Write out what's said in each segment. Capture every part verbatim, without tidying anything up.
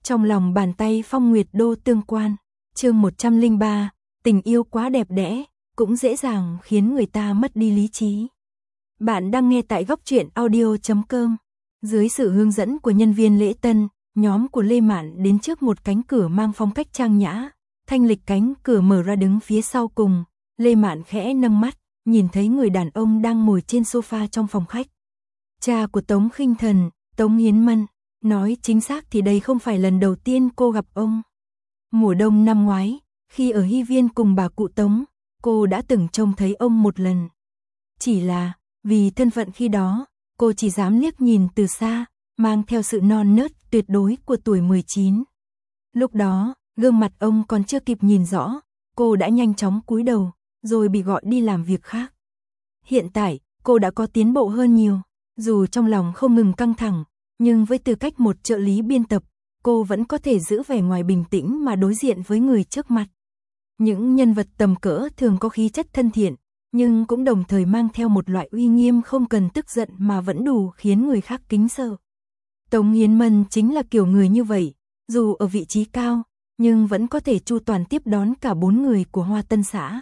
Trong lòng bàn tay Phong Nguyệt Đô tương quan, chương một trăm lẻ ba, tình yêu quá đẹp đẽ, cũng dễ dàng khiến người ta mất đi lý trí. Bạn đang nghe tại góc truyện audio chấm com. Dưới sự hướng dẫn của nhân viên lễ tân, nhóm của Lê Mạn đến trước một cánh cửa mang phong cách trang nhã. Thanh lịch cánh cửa mở ra đứng phía sau cùng, Lê Mạn khẽ nâng mắt, nhìn thấy người đàn ông đang ngồi trên sofa trong phòng khách. Cha của Tống Khinh Thần, Tống Hiến Mân. Nói chính xác thì đây không phải lần đầu tiên cô gặp ông. Mùa đông năm ngoái, khi ở Hy Viên cùng bà cụ Tống, cô đã từng trông thấy ông một lần. Chỉ là, vì thân phận khi đó, cô chỉ dám liếc nhìn từ xa, mang theo sự non nớt tuyệt đối của tuổi mười chín. Lúc đó, gương mặt ông còn chưa kịp nhìn rõ, cô đã nhanh chóng cúi đầu, rồi bị gọi đi làm việc khác. Hiện tại, cô đã có tiến bộ hơn nhiều, dù trong lòng không ngừng căng thẳng, nhưng với tư cách một trợ lý biên tập, cô vẫn có thể giữ vẻ ngoài bình tĩnh mà đối diện với người trước mặt. Những nhân vật tầm cỡ thường có khí chất thân thiện, nhưng cũng đồng thời mang theo một loại uy nghiêm không cần tức giận mà vẫn đủ khiến người khác kính sợ. Tống Hiến Mân chính là kiểu người như vậy, dù ở vị trí cao, nhưng vẫn có thể chu toàn tiếp đón cả bốn người của Hoa Tân xã.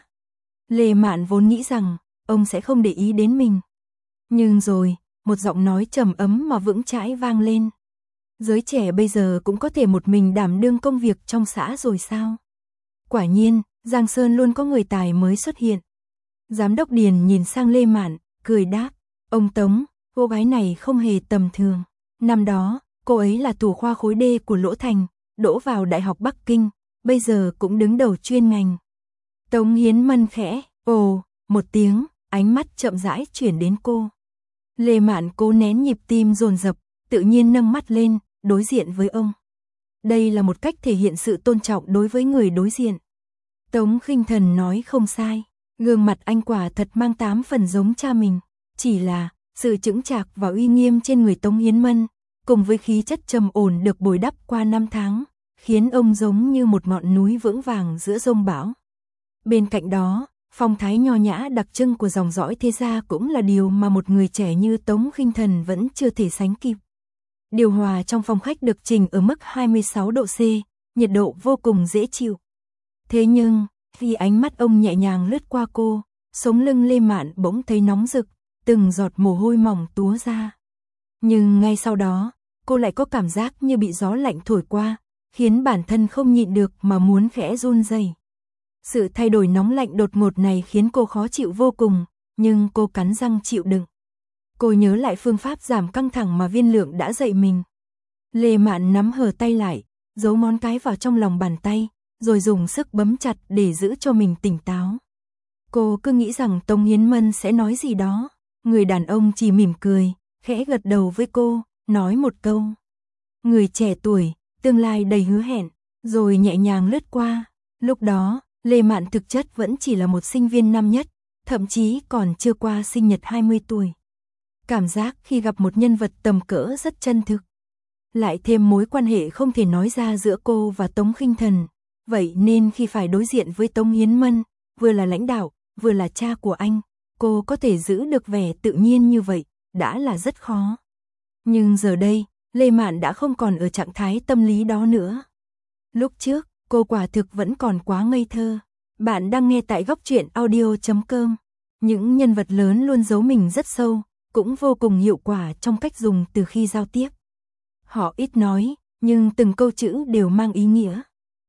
Lê Mạn vốn nghĩ rằng, ông sẽ không để ý đến mình. Nhưng rồi, một giọng nói trầm ấm mà vững chãi vang lên. Giới trẻ bây giờ cũng có thể một mình đảm đương công việc trong xã rồi sao? Quả nhiên, Giang Sơn luôn có người tài mới xuất hiện. Giám đốc Điền nhìn sang Lê Mạn, cười đáp, ông Tống, cô gái này không hề tầm thường. Năm đó, cô ấy là thủ khoa khối D của Lỗ Thành, đỗ vào Đại học Bắc Kinh, bây giờ cũng đứng đầu chuyên ngành. Tống Hiến Mân khẽ, ồ, một tiếng, ánh mắt chậm rãi chuyển đến cô. Lê Mạn cố nén nhịp tim dồn dập, tự nhiên nâng mắt lên, đối diện với ông. Đây là một cách thể hiện sự tôn trọng đối với người đối diện. Tống Khinh Thần nói không sai, gương mặt anh quả thật mang tám phần giống cha mình, chỉ là sự chững chạc và uy nghiêm trên người Tống Hiến Mân, cùng với khí chất trầm ổn được bồi đắp qua năm tháng, khiến ông giống như một ngọn núi vững vàng giữa dông bão. Bên cạnh đó, phong thái nho nhã đặc trưng của dòng dõi thế gia cũng là điều mà một người trẻ như Tống Khinh Thần vẫn chưa thể sánh kịp. Điều hòa trong phòng khách được chỉnh ở mức hai mươi sáu độ C, nhiệt độ vô cùng dễ chịu. Thế nhưng, khi ánh mắt ông nhẹ nhàng lướt qua cô, sống lưng Lê Mạn bỗng thấy nóng rực, từng giọt mồ hôi mỏng túa ra. Nhưng ngay sau đó, cô lại có cảm giác như bị gió lạnh thổi qua, khiến bản thân không nhịn được mà muốn khẽ run rẩy. Sự thay đổi nóng lạnh đột ngột này khiến cô khó chịu vô cùng, nhưng cô cắn răng chịu đựng. Cô nhớ lại phương pháp giảm căng thẳng mà Viên Lượng đã dạy mình. Lê Mạn nắm hở tay lại, giấu ngón cái vào trong lòng bàn tay, rồi dùng sức bấm chặt để giữ cho mình tỉnh táo. Cô cứ nghĩ rằng Tống Hiến Mân sẽ nói gì đó, người đàn ông chỉ mỉm cười, khẽ gật đầu với cô, nói một câu. Người trẻ tuổi, tương lai đầy hứa hẹn, rồi nhẹ nhàng lướt qua. Lúc đó, Lê Mạn thực chất vẫn chỉ là một sinh viên năm nhất, thậm chí còn chưa qua sinh nhật hai mươi tuổi. Cảm giác khi gặp một nhân vật tầm cỡ rất chân thực. Lại thêm mối quan hệ không thể nói ra giữa cô và Tống Khinh Thần. Vậy nên khi phải đối diện với Tống Hiến Mân, vừa là lãnh đạo, vừa là cha của anh, cô có thể giữ được vẻ tự nhiên như vậy, đã là rất khó. Nhưng giờ đây, Lê Mạn đã không còn ở trạng thái tâm lý đó nữa. Lúc trước, cô quả thực vẫn còn quá ngây thơ. Bạn đang nghe tại góc truyện audio chấm com. Những nhân vật lớn luôn giấu mình rất sâu, cũng vô cùng hiệu quả trong cách dùng từ khi giao tiếp. Họ ít nói, nhưng từng câu chữ đều mang ý nghĩa.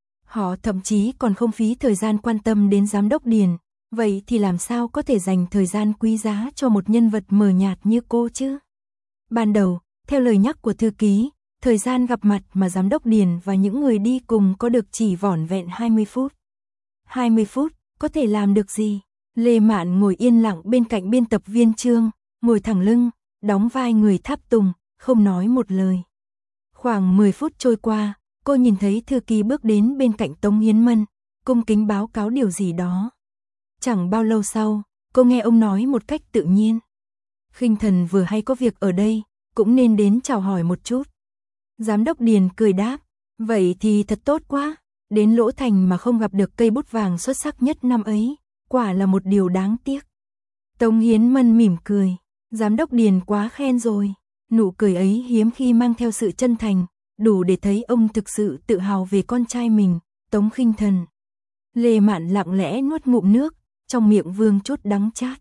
Họ thậm chí còn không phí thời gian quan tâm đến giám đốc Điền, vậy thì làm sao có thể dành thời gian quý giá cho một nhân vật mờ nhạt như cô chứ? Ban đầu, theo lời nhắc của thư ký, thời gian gặp mặt mà giám đốc Điền và những người đi cùng có được chỉ vỏn vẹn hai mươi phút. hai mươi phút, có thể làm được gì? Lê Mạn ngồi yên lặng bên cạnh biên tập viên Trương, ngồi thẳng lưng, đóng vai người tháp tùng, không nói một lời. Khoảng mười phút trôi qua, cô nhìn thấy thư ký bước đến bên cạnh Tống Hiến Mân, cung kính báo cáo điều gì đó. Chẳng bao lâu sau, cô nghe ông nói một cách tự nhiên. Khinh Thần vừa hay có việc ở đây, cũng nên đến chào hỏi một chút. Giám đốc Điền cười đáp, vậy thì thật tốt quá, đến Lỗ Thành mà không gặp được cây bút vàng xuất sắc nhất năm ấy, quả là một điều đáng tiếc. Tống Hiến Mân mỉm cười, giám đốc Điền quá khen rồi, nụ cười ấy hiếm khi mang theo sự chân thành, đủ để thấy ông thực sự tự hào về con trai mình, Tống Khinh Thần. Lê Mạn lặng lẽ nuốt ngụm nước, trong miệng vương chút đắng chát.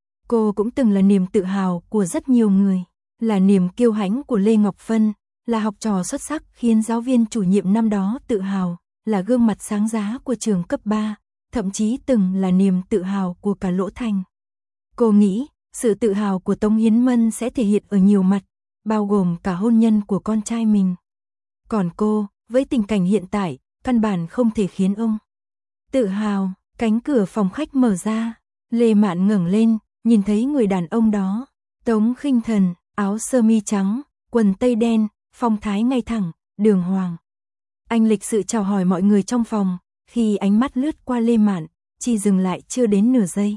Cô cũng từng là niềm tự hào của rất nhiều người, là niềm kiêu hãnh của Lê Ngọc Phân, là học trò xuất sắc khiến giáo viên chủ nhiệm năm đó tự hào, là gương mặt sáng giá của trường cấp ba, thậm chí từng là niềm tự hào của cả Lỗ Thành. Cô nghĩ, sự tự hào của Tống Hiến Mân sẽ thể hiện ở nhiều mặt, bao gồm cả hôn nhân của con trai mình. Còn cô, với tình cảnh hiện tại, căn bản không thể khiến ông tự hào. Cánh cửa phòng khách mở ra, Lê Mạn ngẩng lên, nhìn thấy người đàn ông đó, Tống Khinh Thần, áo sơ mi trắng, quần tây đen, phong thái ngay thẳng, đường hoàng. Anh lịch sự chào hỏi mọi người trong phòng, khi ánh mắt lướt qua Lê Mạn, chỉ dừng lại chưa đến nửa giây.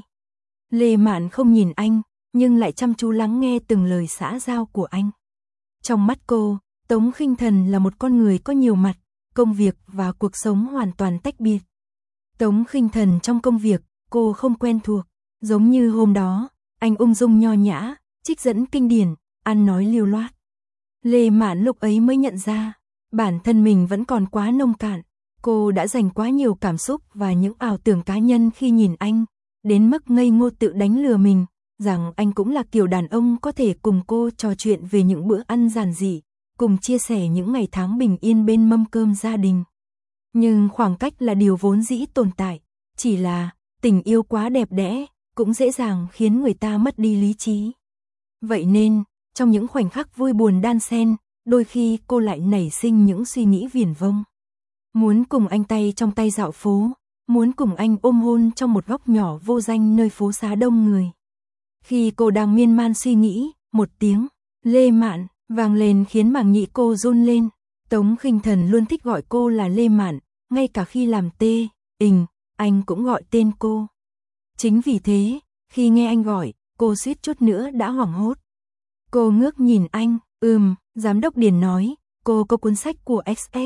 Lê Mạn không nhìn anh, nhưng lại chăm chú lắng nghe từng lời xã giao của anh. Trong mắt cô, Tống Khinh Thần là một con người có nhiều mặt, công việc và cuộc sống hoàn toàn tách biệt. Tống Khinh Thần trong công việc, cô không quen thuộc, giống như hôm đó, anh ung dung nho nhã, trích dẫn kinh điển, ăn nói lưu loát. Lê Mạn lúc ấy mới nhận ra, bản thân mình vẫn còn quá nông cạn, cô đã dành quá nhiều cảm xúc và những ảo tưởng cá nhân khi nhìn anh, đến mức ngây ngô tự đánh lừa mình, rằng anh cũng là kiểu đàn ông có thể cùng cô trò chuyện về những bữa ăn giản dị, cùng chia sẻ những ngày tháng bình yên bên mâm cơm gia đình. Nhưng khoảng cách là điều vốn dĩ tồn tại, chỉ là tình yêu quá đẹp đẽ, cũng dễ dàng khiến người ta mất đi lý trí. Vậy nên, trong những khoảnh khắc vui buồn đan xen, đôi khi cô lại nảy sinh những suy nghĩ viển vông. Muốn cùng anh tay trong tay dạo phố, muốn cùng anh ôm hôn trong một góc nhỏ vô danh nơi phố xá đông người. Khi cô đang miên man suy nghĩ, một tiếng Lê Mạn vang lên khiến màng nhĩ cô run lên. Tống Khinh Thần luôn thích gọi cô là Lê Mạn, ngay cả khi làm tê, ình, anh cũng gọi tên cô. Chính vì thế, khi nghe anh gọi, cô suýt chút nữa đã hoảng hốt. Cô ngước nhìn anh, ừm, giám đốc Điền nói, cô có cuốn sách của ích ích.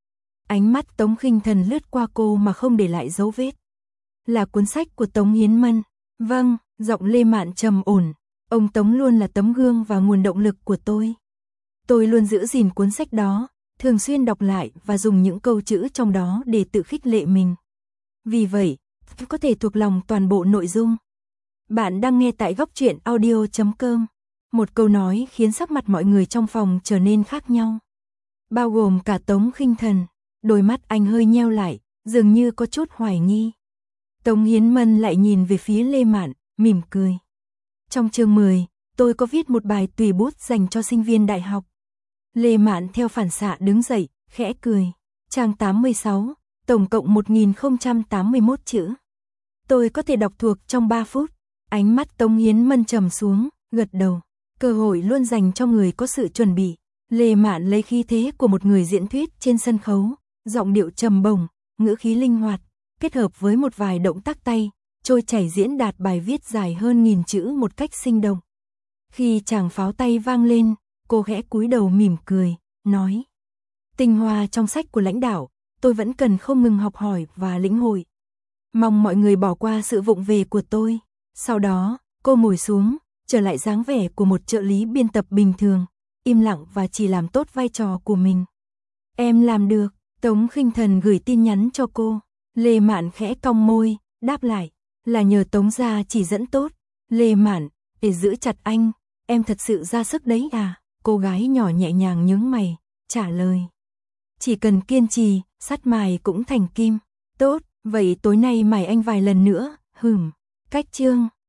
Ánh mắt Tống Khinh Thần lướt qua cô mà không để lại dấu vết. Là cuốn sách của Tống Hiến Mân. Vâng, giọng Lê Mạn trầm ổn, ông Tống luôn là tấm gương và nguồn động lực của tôi. Tôi luôn giữ gìn cuốn sách đó, thường xuyên đọc lại và dùng những câu chữ trong đó để tự khích lệ mình. Vì vậy, tôi có thể thuộc lòng toàn bộ nội dung. Bạn đang nghe tại góc truyện audio chấm com. Một câu nói khiến sắc mặt mọi người trong phòng trở nên khác nhau. Bao gồm cả Tống Khinh Thần, đôi mắt anh hơi nheo lại, dường như có chút hoài nghi. Tống Hiến Mân lại nhìn về phía Lê Mạn, mỉm cười. Trong chương mười, tôi có viết một bài tùy bút dành cho sinh viên đại học. Lê Mạn theo phản xạ đứng dậy, khẽ cười. Trang tám mươi sáu, tổng cộng một nghìn không trăm tám mươi mốt chữ. Tôi có thể đọc thuộc trong ba phút. Ánh mắt Tống Hiến Mân trầm xuống, gật đầu. Cơ hội luôn dành cho người có sự chuẩn bị. Lê Mạn lấy khí thế của một người diễn thuyết trên sân khấu, giọng điệu trầm bổng, ngữ khí linh hoạt, kết hợp với một vài động tác tay, trôi chảy diễn đạt bài viết dài hơn nghìn chữ một cách sinh động. Khi chàng pháo tay vang lên, cô khẽ cúi đầu mỉm cười, nói: tinh hoa trong sách của lãnh đạo, tôi vẫn cần không ngừng học hỏi và lĩnh hội. Mong mọi người bỏ qua sự vụng về của tôi. Sau đó, cô ngồi xuống, trở lại dáng vẻ của một trợ lý biên tập bình thường, im lặng và chỉ làm tốt vai trò của mình. Em làm được. Tống Khinh Thần gửi tin nhắn cho cô. Lê Mạn khẽ cong môi, đáp lại, là nhờ Tống gia chỉ dẫn tốt. Lê Mạn, để giữ chặt anh, em thật sự ra sức đấy à? Cô gái nhỏ nhẹ nhàng nhướng mày, trả lời. Chỉ cần kiên trì, sắt mài cũng thành kim. Tốt, vậy tối nay mài anh vài lần nữa, hừm. Cách chương